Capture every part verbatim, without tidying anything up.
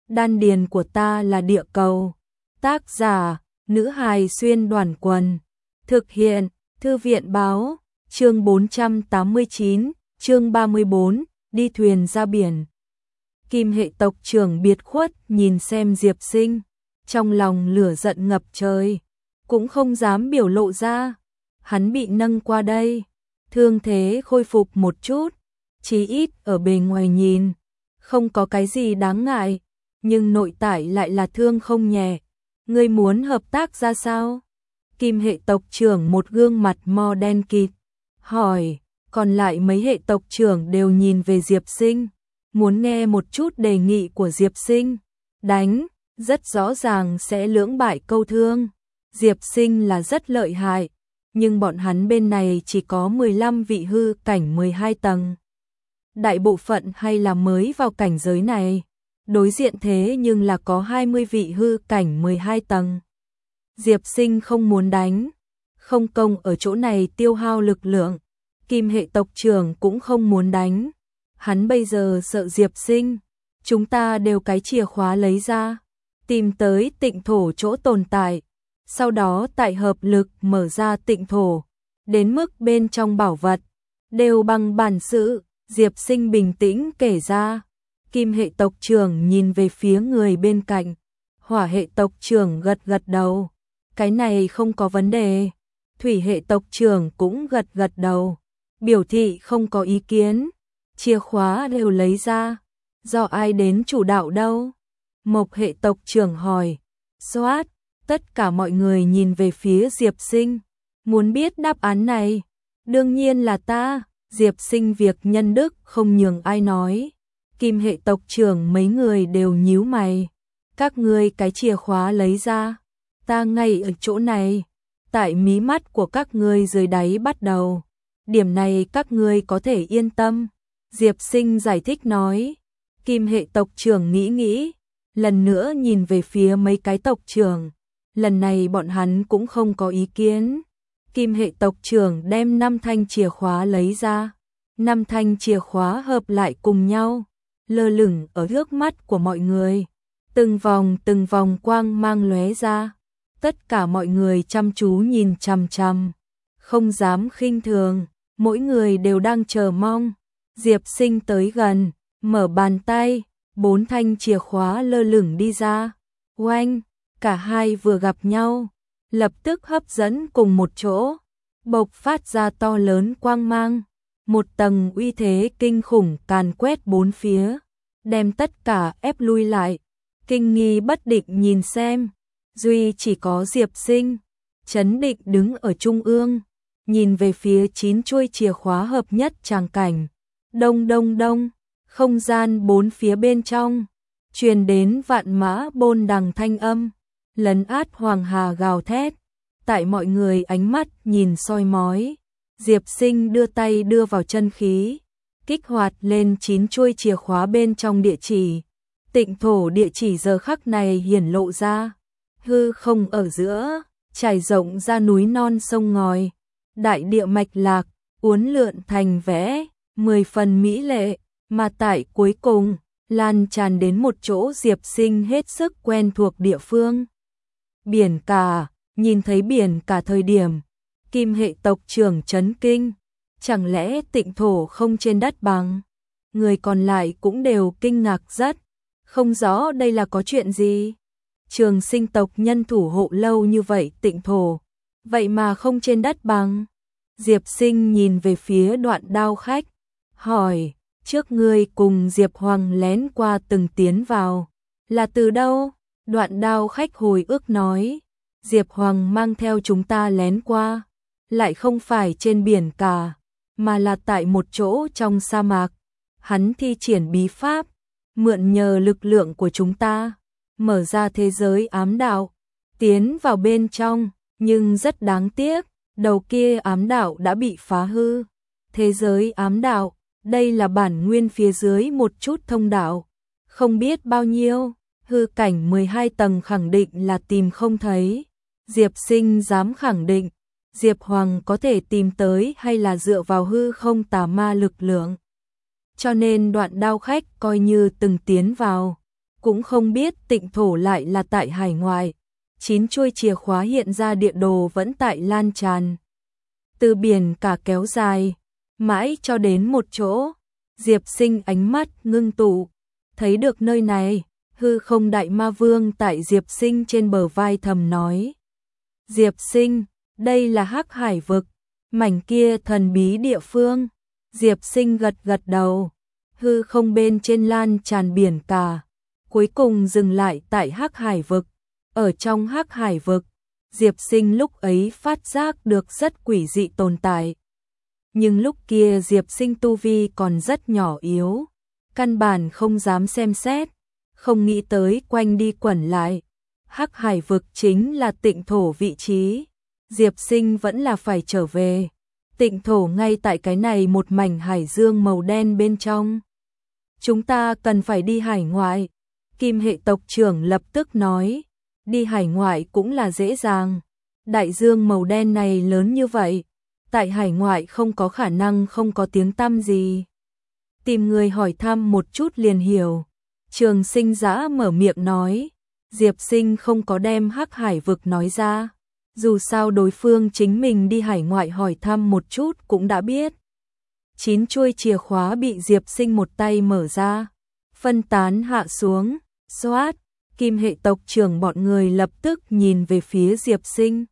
Đan điền của ta là địa cầu. Tác giả, nữ hài xuyên đoàn quần. Thực hiện, thư viện báo, chương bốn trăm tám mươi chín, chương ba mươi bốn, đi thuyền ra biển. Kim hệ tộc trưởng biệt khuất nhìn xem Diệp Sinh, trong lòng lửa giận ngập trời, cũng không dám biểu lộ ra. Hắn bị nâng qua đây, thương thế khôi phục một chút, chí ít ở bề ngoài nhìn, không có cái gì đáng ngại, nhưng nội tại lại là thương không nhẹ. Ngươi muốn hợp tác ra sao? Kim hệ tộc trưởng một gương mặt mo đen kịt, hỏi, còn lại mấy hệ tộc trưởng đều nhìn về Diệp Sinh, muốn nghe một chút đề nghị của Diệp Sinh. Đánh, rất rõ ràng sẽ lưỡng bại câu thương. Diệp Sinh là rất lợi hại, nhưng bọn hắn bên này chỉ có mười lăm vị hư cảnh mười hai tầng. Đại bộ phận hay là mới vào cảnh giới này, đối diện thế nhưng là có hai mươi vị hư cảnh mười hai tầng. Diệp Sinh không muốn đánh, không công ở chỗ này tiêu hao lực lượng. Kim hệ tộc trưởng cũng không muốn đánh, hắn bây giờ sợ Diệp Sinh. Chúng ta đều cái chìa khóa lấy ra, tìm tới tịnh thổ chỗ tồn tại, sau đó tại hợp lực mở ra tịnh thổ, đến mức bên trong bảo vật đều bằng bản sự. Diệp Sinh bình tĩnh kể ra. Kim hệ tộc trưởng nhìn về phía người bên cạnh, hỏa hệ tộc trưởng gật gật đầu, cái này không có vấn đề. Thủy hệ tộc trưởng cũng gật gật đầu, biểu thị không có ý kiến. Chìa khóa đều lấy ra, do ai đến chủ đạo đâu? Mộc hệ tộc trưởng hỏi. Soát, tất cả mọi người nhìn về phía Diệp Sinh, muốn biết đáp án này. Đương nhiên là ta. Diệp Sinh việc nhân đức không nhường ai nói. Kim hệ tộc trưởng mấy người đều nhíu mày. Các ngươi cái chìa khóa lấy ra, ta ngay ở chỗ này, tại mí mắt của các ngươi dưới đáy bắt đầu. Điểm này các ngươi có thể yên tâm. Diệp Sinh giải thích nói. Kim hệ tộc trưởng nghĩ nghĩ, lần nữa nhìn về phía mấy cái tộc trưởng. Lần này bọn hắn cũng không có ý kiến. Kim hệ tộc trưởng đem năm thanh chìa khóa lấy ra. Năm thanh chìa khóa hợp lại cùng nhau, lơ lửng ở trước mắt của mọi người. Từng vòng từng vòng quang mang lóe ra. Tất cả mọi người chăm chú nhìn chằm chằm, không dám khinh thường, mỗi người đều đang chờ mong. Diệp Sinh tới gần, mở bàn tay, bốn thanh chìa khóa lơ lửng đi ra. Oanh, cả hai vừa gặp nhau, lập tức hấp dẫn cùng một chỗ, bộc phát ra to lớn quang mang. Một tầng uy thế kinh khủng càn quét bốn phía, đem tất cả ép lui lại. Kinh nghi bất định nhìn xem, duy chỉ có Diệp Sinh chấn định đứng ở trung ương, nhìn về phía chín chuôi chìa khóa hợp nhất tràng cảnh. Đông đông đông, không gian bốn phía bên trong truyền đến vạn mã bôn đằng thanh âm, lấn át hoàng hà gào thét. Tại mọi người ánh mắt nhìn soi mói, Diệp Sinh đưa tay đưa vào chân khí, kích hoạt lên chín chuôi chìa khóa bên trong địa chỉ. Tịnh thổ địa chỉ giờ khắc này hiển lộ ra, hư không ở giữa, trải rộng ra núi non sông ngòi, đại địa mạch lạc, uốn lượn thành vẽ, mười phần mỹ lệ, mà tại cuối cùng, lan tràn đến một chỗ Diệp Sinh hết sức quen thuộc địa phương. Biển cả, nhìn thấy biển cả thời điểm, Kim hệ tộc trưởng chấn kinh, chẳng lẽ tịnh thổ không trên đất bằng? Người còn lại cũng đều kinh ngạc rất, không rõ đây là có chuyện gì. Trường Sinh tộc nhân thủ hộ lâu như vậy tịnh thổ, vậy mà không trên đất bằng. Diệp Sinh nhìn về phía Đoạn Đao khách, hỏi, trước ngươi cùng Diệp Hoàng lén qua từng tiến vào, là từ đâu? Đoạn Đao khách hồi ức nói, Diệp Hoàng mang theo chúng ta lén qua, lại không phải trên biển cả, mà là tại một chỗ trong sa mạc. Hắn thi triển bí pháp, mượn nhờ lực lượng của chúng ta, mở ra thế giới ám đạo, tiến vào bên trong, nhưng rất đáng tiếc, đầu kia ám đạo đã bị phá hư. Thế giới ám đạo, đây là bản nguyên phía dưới một chút thông đạo, không biết bao nhiêu, hư cảnh mười hai tầng khẳng định là tìm không thấy. Diệp Sinh dám khẳng định, Diệp Hoàng có thể tìm tới hay là dựa vào hư không tà ma lực lượng. Cho nên Đoạn Đao khách coi như từng tiến vào, cũng không biết tịnh thổ lại là tại hải ngoại. Chín chuôi chìa khóa hiện ra địa đồ vẫn tại lan tràn. Từ biển cả kéo dài, mãi cho đến một chỗ. Diệp Sinh ánh mắt ngưng tụ, thấy được nơi này, hư không đại ma vương tại Diệp Sinh trên bờ vai thầm nói. Diệp Sinh, đây là Hắc Hải vực, mảnh kia thần bí địa phương. Diệp Sinh gật gật đầu, hư không bên trên lan tràn biển cả, cuối cùng dừng lại tại Hắc Hải vực. Ở trong Hắc Hải vực, Diệp Sinh lúc ấy phát giác được rất quỷ dị tồn tại. Nhưng lúc kia Diệp Sinh tu vi còn rất nhỏ yếu, căn bản không dám xem xét, không nghĩ tới quanh đi quẩn lại. Hắc Hải vực chính là tịnh thổ vị trí, Diệp Sinh vẫn là phải trở về. Tịnh thổ ngay tại cái này một mảnh hải dương màu đen bên trong. Chúng ta cần phải đi hải ngoại. Kim hệ tộc trưởng lập tức nói, đi hải ngoại cũng là dễ dàng. Đại dương màu đen này lớn như vậy, tại hải ngoại không có khả năng không có tiếng tăm gì. Tìm người hỏi thăm một chút liền hiểu. Trường Sinh Giã mở miệng nói, Diệp Sinh không có đem Hắc Hải vực nói ra. Dù sao đối phương chính mình đi hải ngoại hỏi thăm một chút cũng đã biết. Chín chuôi chìa khóa bị Diệp Sinh một tay mở ra, phân tán hạ xuống, xoát. Kim hệ tộc trưởng bọn người lập tức nhìn về phía Diệp Sinh.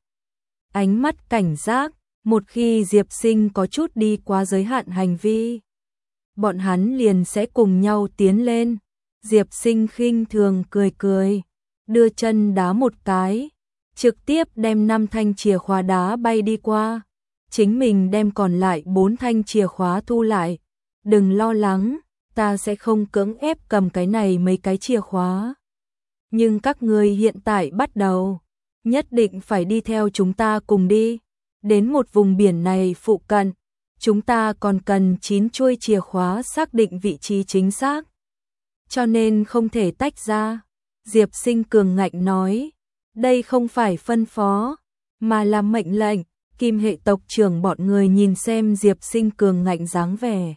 Ánh mắt cảnh giác, một khi Diệp Sinh có chút đi quá giới hạn hành vi, bọn hắn liền sẽ cùng nhau tiến lên. Diệp Sinh khinh thường cười cười, đưa chân đá một cái, trực tiếp đem năm thanh chìa khóa đá bay đi qua. Chính mình đem còn lại bốn thanh chìa khóa thu lại. Đừng lo lắng, ta sẽ không cưỡng ép cầm cái này mấy cái chìa khóa. Nhưng các ngươi hiện tại bắt đầu, nhất định phải đi theo chúng ta cùng đi. Đến một vùng biển này phụ cận, chúng ta còn cần chín chuôi chìa khóa xác định vị trí chính xác. Cho nên không thể tách ra. Diệp Sinh cường ngạnh nói, đây không phải phân phó, mà là mệnh lệnh. Kim hệ tộc trưởng bọn người nhìn xem Diệp Sinh cường ngạnh dáng vẻ,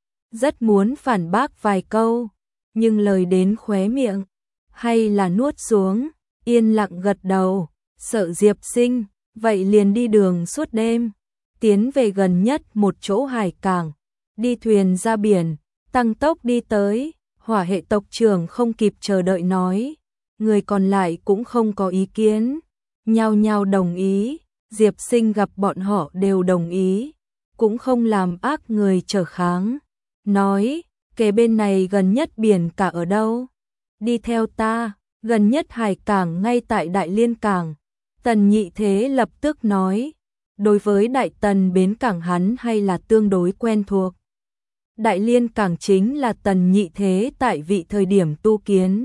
rất muốn phản bác vài câu, nhưng lời đến khóe miệng, hay là nuốt xuống, yên lặng gật đầu. Sợ Diệp Sinh, vậy liền đi đường suốt đêm, tiến về gần nhất một chỗ hải cảng, đi thuyền ra biển, tăng tốc đi tới. Hỏa hệ tộc trưởng không kịp chờ đợi nói, người còn lại cũng không có ý kiến, nhao nhao đồng ý. Diệp Sinh gặp bọn họ đều đồng ý, cũng không làm ác người trở kháng, nói, kề bên này gần nhất biển cả ở đâu? Đi theo ta, gần nhất hải cảng ngay tại Đại Liên cảng. Tần Nhị Thế lập tức nói, đối với Đại Tần bến cảng hắn hay là tương đối quen thuộc. Đại Liên cảng chính là Tần Nhị Thế tại vị thời điểm tu kiến.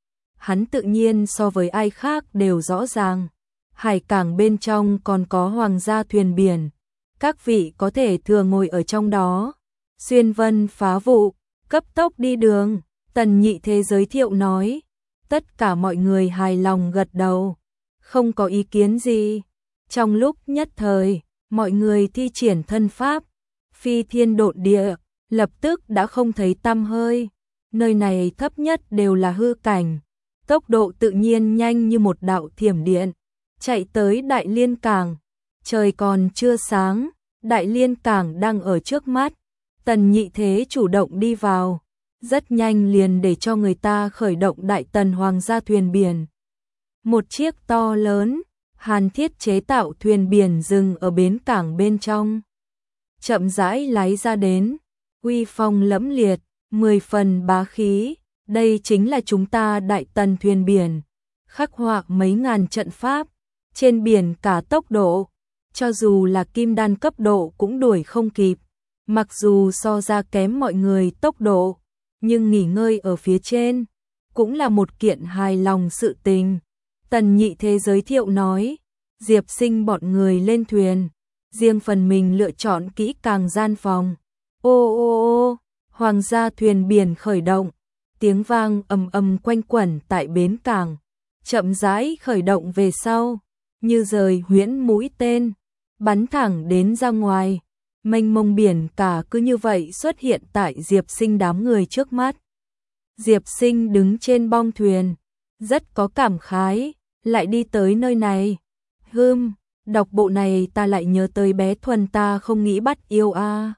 Hắn tự nhiên so với ai khác đều rõ ràng. Hải cảng bên trong còn có hoàng gia thuyền biển, các vị có thể thừa ngồi ở trong đó, xuyên vân phá vụ, cấp tốc đi đường. Tần Nhị Thế giới thiệu nói, tất cả mọi người hài lòng gật đầu, không có ý kiến gì. Trong lúc nhất thời, mọi người thi triển thân pháp, phi thiên độn địa, lập tức đã không thấy tăm hơi. Nơi này thấp nhất đều là hư cảnh, tốc độ tự nhiên nhanh như một đạo thiểm điện. Chạy tới Đại Liên cảng, trời còn chưa sáng, Đại Liên cảng đang ở trước mắt. Tần Nhị Thế chủ động đi vào, rất nhanh liền để cho người ta khởi động Đại Tần hoàng gia thuyền biển. Một chiếc to lớn, hàn thiết chế tạo thuyền biển dừng ở bến cảng bên trong, chậm rãi lái ra đến, uy phong lẫm liệt, mười phần bá khí. Đây chính là chúng ta Đại Tần thuyền biển, khắc họa mấy ngàn trận pháp. Trên biển cả tốc độ, cho dù là kim đan cấp độ cũng đuổi không kịp. Mặc dù so ra kém mọi người tốc độ, nhưng nghỉ ngơi ở phía trên cũng là một kiện hài lòng sự tình. Tần Nhị Thế giới thiệu nói, Diệp Sinh bọn người lên thuyền, riêng phần mình lựa chọn kỹ càng gian phòng. Ô ô ô, hoàng gia thuyền biển khởi động, tiếng vang ầm ầm quanh quẩn tại bến cảng, chậm rãi khởi động về sau, như rời huyễn mũi tên, bắn thẳng đến ra ngoài. Mênh mông biển cả cứ như vậy xuất hiện tại Diệp Sinh đám người trước mắt. Diệp Sinh đứng trên bong thuyền, rất có cảm khái, lại đi tới nơi này. Hừm, đọc bộ này ta lại nhớ tới bé Thuần ta không nghĩ bắt yêu a. À.